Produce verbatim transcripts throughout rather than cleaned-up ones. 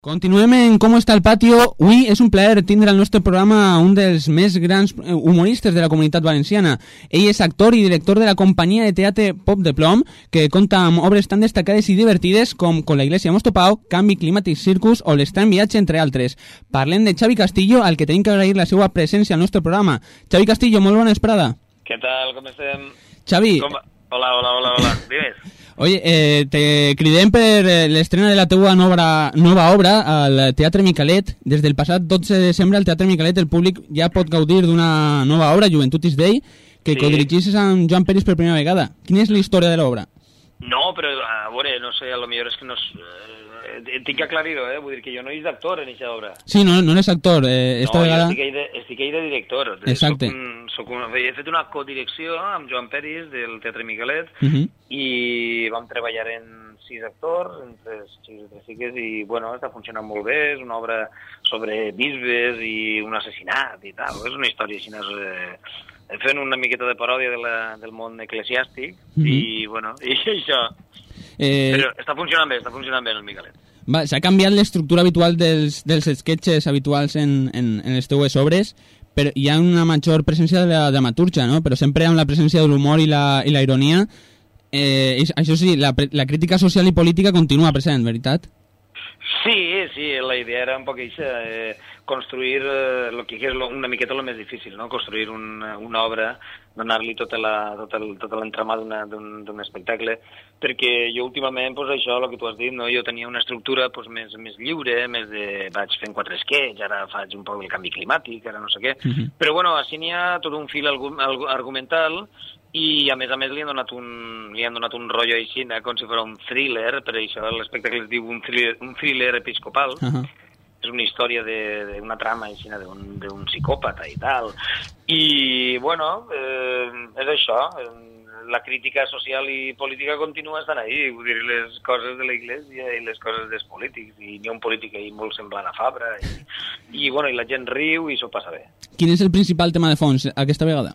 Continuem en Com està el patio. Avui és un plaer tindre al nostre programa un dels més grans humoristes de la comunitat valenciana. Ell és actor i director de la companyia de teatre Pop de Plom, que compta amb obres tan destacades i divertides com Con la iglesia hemos topado, Canvi climàtic circus o L'estrany viatge, entre altres. Parlem de Xavi Castillo, al que tenim que agrair la seva presència al nostre programa. Xavi Castillo, molt bona vesprada. Què tal, com estem? Xavi... Com... Hola, hola, hola, hola, digues. Oye, eh, te cridem per l'estrena de la teua nova, nova obra al Teatre Micalet. Des del passat dotze de desembre al Teatre Micalet el públic ja pot gaudir d'una nova obra, Joventut is Day, que sí. Codirigis amb Joan Peris per primera vegada. Quina és la història de l'obra? No, però, a veure, no sé, a lo millor és que no... Eh, tinc que aclarir-ho, eh? Vull dir que jo no és d'actor en aquesta obra. Sí, no, no és actor. Eh, esta no, vegada... jo estic ahí de, estic ahí de director. Exacte. Soc un, soc un, he fet una codirecció amb Joan Peris del Teatre Micalet uh -huh. i vam treballar en sis actors, en tres xics i tres xiques, i, bueno, està funcionant molt bé. És una obra sobre bisbes i un assassinat i tal. És una història així, eh, fent una miqueta de paròdia de la, del món eclesiàstic uh -huh. i, bueno, i això... Eh... Però està funcionant bé, està funcionant bé en el Micalet. S'ha canviat l'estructura habitual dels, dels sketches habituals en, en, en les teues obres, però hi ha una major presència de la dramaturgia, no? Però sempre amb la presència de l'humor i, la, i la ironia. Eh, això sí, la, la crítica social i política continua present, veritat? Sí, sí, la idea era un poc això, eh, construir eh, lo que és lo, una miqueta el més difícil, no? Construir una, una obra, donar-li tota la, tot el, tot l'entramat d'un espectacle, perquè jo últimament, pues, això, el que tu has dit, no? Jo tenia una estructura pues, més, més lliure, més de... vaig fent quatre sketches, ara faig un poc el canvi climàtic, ara no sé què, uh -huh. Però bueno, així n'hi ha tot un fil argumental i a més a més li han donat un, li han donat un rotllo així, com si fos un thriller, per això l'espectacle es diu un thriller, un thriller episcopal. Uh -huh. És una història d'una trama així, d'un psicòpata i tal. I, bueno, eh, és això, la crítica social i política continua estant ahí, vull dir, les coses de la Iglesia i les coses dels polítics, i n'hi ha un polític ahí molt semblant a Fabra, i, i, bueno, i la gent riu i s'ho passa bé. Quin és el principal tema de fons aquesta vegada?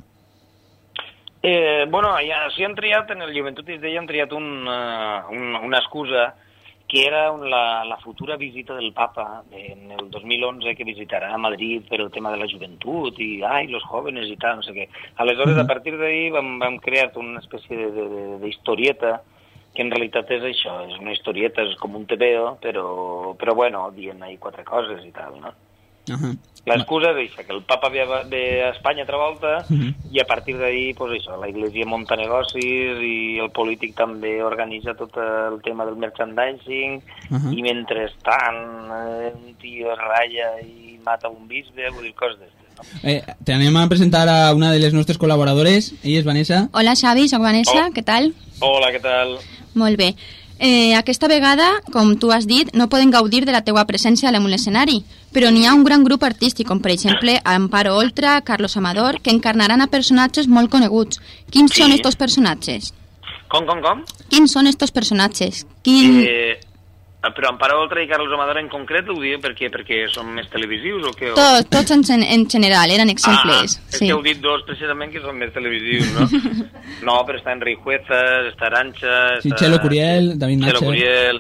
Eh, bueno, ja, si han triat, en el Joventut is Day han triat una, una, una excusa que era la, la futura visita del papa en el dos mil onze, que visitarà a Madrid per el tema de la joventut i, ai, los jóvenes i tal, no sé què. Aleshores, a partir d'ahir vam, vam crear una espècie d'historieta que en realitat és això, és una historieta, és com un tebeo, però, però bueno, dient ahí quatre coses i tal, no? Uh -huh. L'excusa és això, que el papa ve a, ve a Espanya altra volta uh -huh. i a partir d'ahir, pues això, la Iglesia munta negocis i el polític també organitza tot el tema del merchandising uh -huh. i mentrestant eh, un tio es ratlla i mata un bisbe, vull dir, coses d'estes, no? Eh, te anem a presentar a una de les nostres col·laboradores. Ella és Vanessa. Hola, Xavi, soc Vanessa, oh. què tal? Hola, què tal? Molt bé. Eh, aquesta vegada, com tu has dit, no poden gaudir de la teua presència a l'escenari, però n'hi ha un gran grup artístic, com per exemple Amparo Oltra, Carlos Amador, que encarnaran a personatges molt coneguts. Quins sí. són estos personatges? Com, com, com? Quins són estos personatges? Quin... Eh, però Amparo Oltra i Carlos Amador en concret ho diuen per què? Perquè són més televisius o què? Tots, tots en, en general, eren exemples. Ah, és sí. que heu dit dos precisament que són més televisius, no? No, però està Enric Huezas, està Arancha... Sí, està... Chelo Curiel, David Natcher... Chelo Curiel...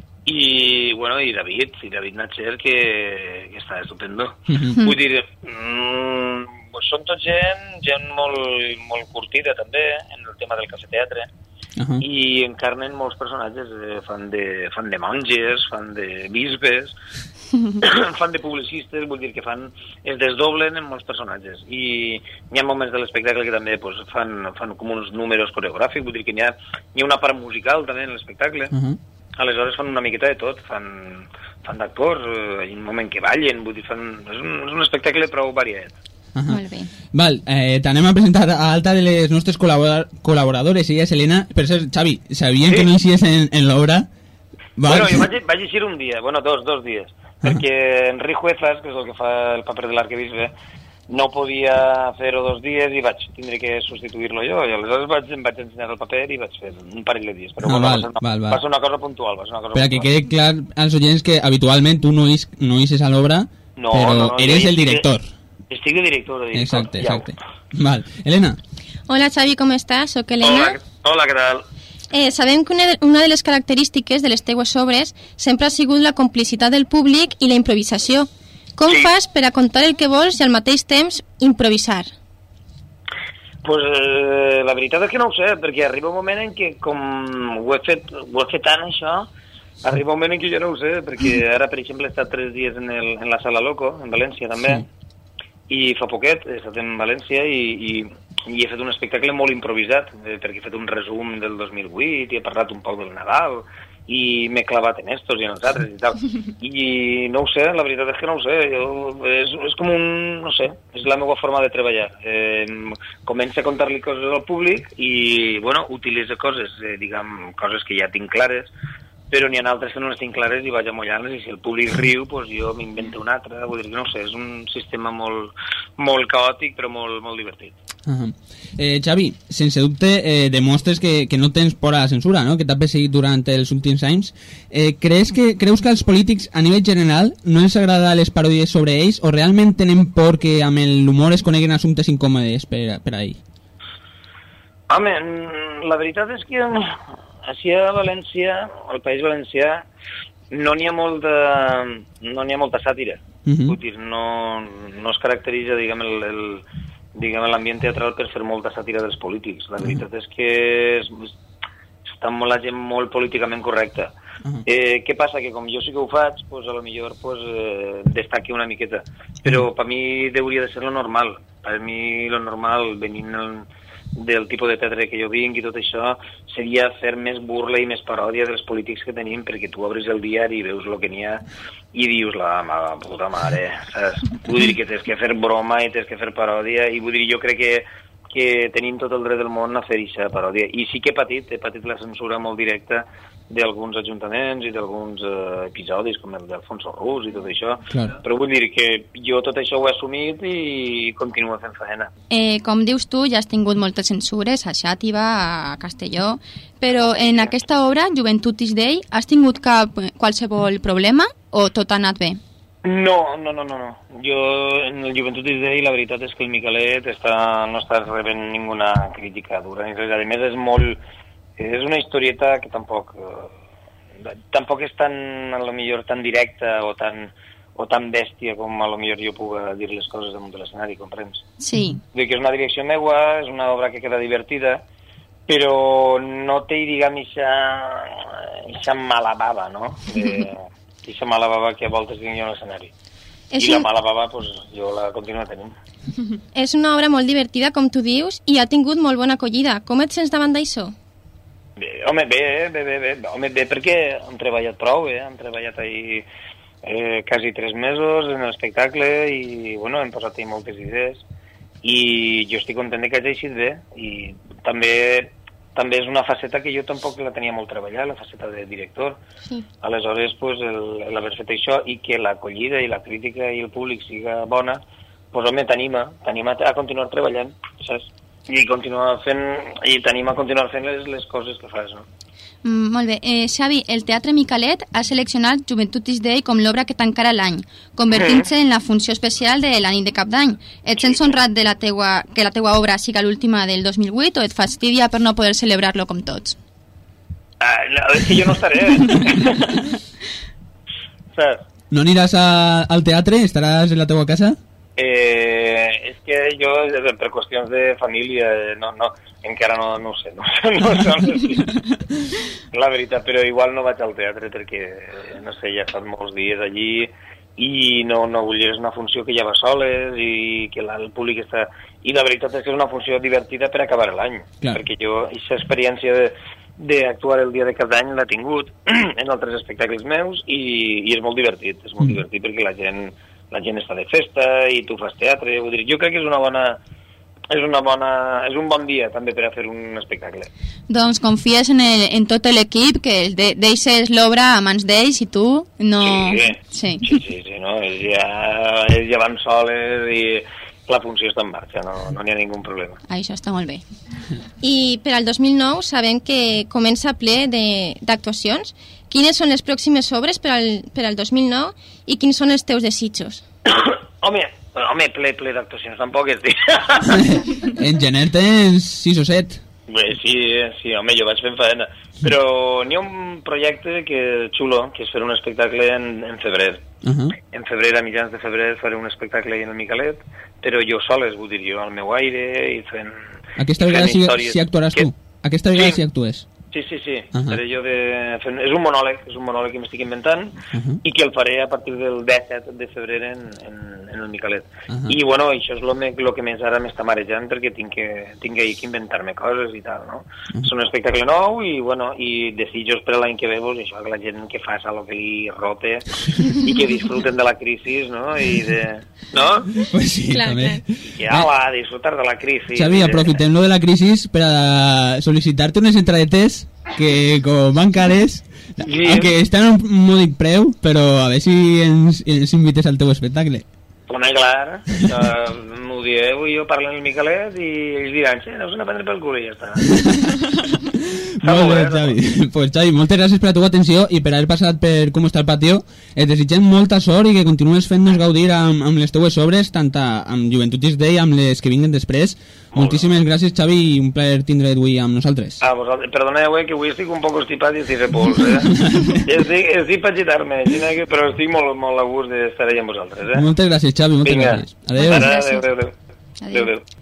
I, bueno, i David, i David Natcher, que, que està estupendo. Uh -huh. Vull dir, mm, són tot gent, gent molt, molt curtida també, en el tema del cafeteatre, uh -huh. i encarnen molts personatges, eh, fan, de, fan de monges, fan de bisbes, fan de publicistes, vull dir que fan, es desdoblen en molts personatges. I hi ha moments de l'espectacle que també pues, fan, fan com uns números coreogràfics, vull dir que hi ha, hi ha una part musical també en l'espectacle. Uh -huh. Aleshores fan una miqueta de tot, fan, fan d'actors, eh, hi ha un moment que ballen, vull dir, fan, és, un, és un espectacle prou variat. Uh -huh. Molt bé. Val, eh, t'anem a presentar a alta de les nostres col·labor col·laboradores, ella és Helena. Per cert, Xavi, sabien sí. que no eixies en, en l'obra? Bueno, jo vaig, vaig eixir un dia, bueno, dos, dos dies, uh -huh. perquè Enric Huezas, que és el que fa el paper de l'arquebisbe, no podia fer-ho dos dies i vaig tindre que substituir-lo jo, i aleshores vaig, em vaig ensenyar el paper i vaig fer un parell de dies, però ah, bueno, val, va, ser una, val, val. va ser una cosa puntual, va ser una cosa per a que quede clar als oients que habitualment tu no eixes no a l'obra, no, però no, no, eres el director. Estic de director, de director. Exacte, exacte. Ja. Val, Helena. Hola, Xavi, com estàs? Soc Helena. Hola, hola, què tal? Eh, sabem que una de, una de les característiques de les teues obres sempre ha sigut la complicitat del públic i la improvisació. Com sí. fas per a contar el que vols i al mateix temps improvisar? Pues eh, la veritat és que no ho sé, perquè arriba un moment en què com ho he fet, ho he fet tant això, arriba un moment en què jo no ho sé, perquè ara, per exemple, he estat tres dies en, el, en la Sala Loco, en València també, sí. i fa poquet he estat en València i, i, i he fet un espectacle molt improvisat, eh, perquè he fet un resum del dos mil vuit i he parlat un poc del Nadal, i m'he clavat en estos i en els altres i tal. I no ho sé, la veritat és que no ho sé. Jo, és, és com un... no sé, és la meva forma de treballar. Eh, començo a contar-li coses al públic i, bueno, utilitzo coses, eh, diguem, coses que ja tinc clares, però n'hi ha altres que no les tinc clares i vaig amollant-les, i si el públic riu, doncs jo m'invento una altra. Vull dir que no ho sé, és un sistema molt, molt caòtic, però molt, molt divertit. Uh-huh. eh, Xavi, sense dubte eh, demostres que, que no tens por a la censura, no? Que t'ha perseguit durant els últims anys. Eh, creus, que, creus que als polítics a nivell general no els agrada les paròdies sobre ells, o realment tenen por que amb l'humor es coneguen assumptes incòmodes per, per a ells? Home, la veritat és que així a València, al País Valencià, no n'hi ha molta, no n'hi ha molta sàtira. Uh-huh. Vull dir, no, no es caracteritza, diguem, el, el, diguem, l'ambient teatral per fer molta sàtira dels polítics. La veritat uh-huh. és que és, està molt la gent molt políticament correcta. Uh-huh. Eh, què passa? Que com jo sí que ho faig, pues, a lo millor pues, eh, destaqui una miqueta. Però uh-huh. per mi hauria de ser lo normal. Per mi lo normal, venint el, del tipus de teatre que jo vinc i tot això, seria fer més burla i més paròdia dels polítics que tenim, perquè tu obres el diari i veus el que n'hi ha i dius, la, la puta mare, saps? Vull dir que tens que fer broma i tens que fer paròdia, i vull dir, jo crec que, que tenim tot el dret del món a fer aquesta paròdia. I sí que he patit, he patit la censura molt directa d'alguns ajuntaments i d'alguns eh, episodis, com el d'Alfonso Rus i tot això, claro. Però vull dir que jo tot això ho he assumit i continuo fent feina. Eh, com dius tu, ja has tingut moltes censures a Xàtiva, a Castelló, però en aquesta obra, Joventut is Day, has tingut cap, qualsevol problema o tot ha anat bé? No, no, no, no, no. Jo en el Joventut is Day la veritat és que el Miquelet està, no està rebent ninguna crítica dura, ni res. A més és molt... és una historieta que tampoc eh, tampoc és tan, a lo millor, tan directa o tan, o tan bèstia com a lo millor jo puc dir les coses damunt de l'escenari, comprens? Sí. Vull dir que és una direcció meua, és una obra que queda divertida, però no té, diguem, ixa mala bava, no? Ixa mala bava que a voltes tinc jo a l'escenari. És I un... la mala bava, pues, jo la continuo tenint. És una obra molt divertida, com tu dius, i ha tingut molt bona acollida. Com et sents davant d'això? Bé, home, bé, bé, bé, bé, home, bé, perquè hem treballat prou, eh? Hem treballat ahir eh, quasi tres mesos en l'espectacle i, bueno, hem posat ahir moltes idees i jo estic content que hagi eixit bé i també també és una faceta que jo tampoc la tenia molt treballat, la faceta de director. Sí. Aleshores, pues, l'haver fet això i que l'acollida i la crítica i el públic siga bona, pues, home, t'anima, t'anima a continuar treballant, saps? I continuar fent, i t'anima a continuar fent les, les coses que fas, no? Mm, molt bé. Eh, Xavi, el Teatre Miquelet ha seleccionat Joventut is Day com l'obra que tancarà l'any, convertint-se mm. en la funció especial de la nit de cap d'any. Et sents honrat de la teua, que la teua obra siga l'última del dos mil vuit o et fastidia per no poder celebrar-lo com tots? Ah, no, és que jo no estaré. Saps? No aniràs a, al teatre? Estaràs en la teua casa? Eh, és que jo, per qüestions de família, no, no, encara no, no ho sé, no, no, no, no, la veritat, però igual no vaig al teatre perquè, no sé, ja estan molts dies allí i no, no vull dir, és una funció que ja va soles i que la, el públic està... I la veritat és que és una funció divertida per acabar l'any, perquè jo, aquesta experiència de, d'actuar el dia de cap d'any l'he tingut en altres espectacles meus i, i és molt divertit, és molt mm. divertit perquè la gent... la gent està de festa i tu fas teatre, vull dir, jo crec que és una bona és una bona és un bon dia també per a fer un espectacle. Doncs confies en, el, en tot l'equip que de, deixes l'obra a mans d'ells i tu no... Sí, sí, sí, sí, sí no? ells, ja, ells ja van soles i la funció està en marxa, no, no n'hi ha ningú problema. Això està molt bé. I per al dos mil nou sabem que comença ple d'actuacions. Quines són les pròximes obres per al, per al dos mil nou i quins són els teus desitjos? home, home, ple, ple d'actuacions, tampoc és dir. En gener tens sis o set. Bé, sí, sí, home, jo vaig fent faena. Però n'hi ha un projecte que xulo, que és fer un espectacle en, en febrer. Uh -huh. En febrer, a mitjans de febrer, faré un espectacle en el Miquelet, però jo soles, vull dir, jo al meu aire i fent... Aquesta vegada sí, sí actuaràs que... tu. Aquesta vegada sí, sí actues. Sí, sí, sí. Uh -huh. Faré jo de... És un monòleg, és un monòleg que m'estic inventant uh -huh. i que el faré a partir del disset de febrer en, en, en el Miquelet. Uh -huh. I, bueno, això és el que més ara m'està marejant perquè tinc que, tinc que inventar-me coses i tal, no? Uh -huh. És un espectacle nou i, bueno, i desitjos per l'any que ve, pues, això, que la gent que faça el que li rote i que disfruten de la crisi, no? I de... No? Pues sí, clar, també. I ala, disfrutar de la crisi. Xavi, aprofitem lo de la crisi per a sol·licitar-te unes entradetes que com van cares, sí. que estan a un mòdic preu, però a veure si ens, ens invites al teu espectacle. Home, clar, m'ho dieu i jo parlo en el Miquelet i ells diran, sí, aneu a prendre pel cul i ja està. Molt bé, Xavi. Pues Xavi, moltes gràcies per la teva atenció i per haver passat per Com està el patio. Et desitgem molta sort i que continues fent-nos gaudir amb, amb les teues obres, tant amb Juventutis Day, amb les que vinguen després. Moltíssimes gràcies, Xavi, i un plaer tindre't avui amb nosaltres. Ah, vosaltres, perdoneu, eh, que avui estic un poc estipat i estic repols, eh? estic, estic per agitar-me, però estic molt, molt a gust d'estar allà amb vosaltres, eh? Moltes gràcies, Xavi, moltes Vinga. gràcies. Adéu. Adéu, adéu, adéu. Adéu, adéu.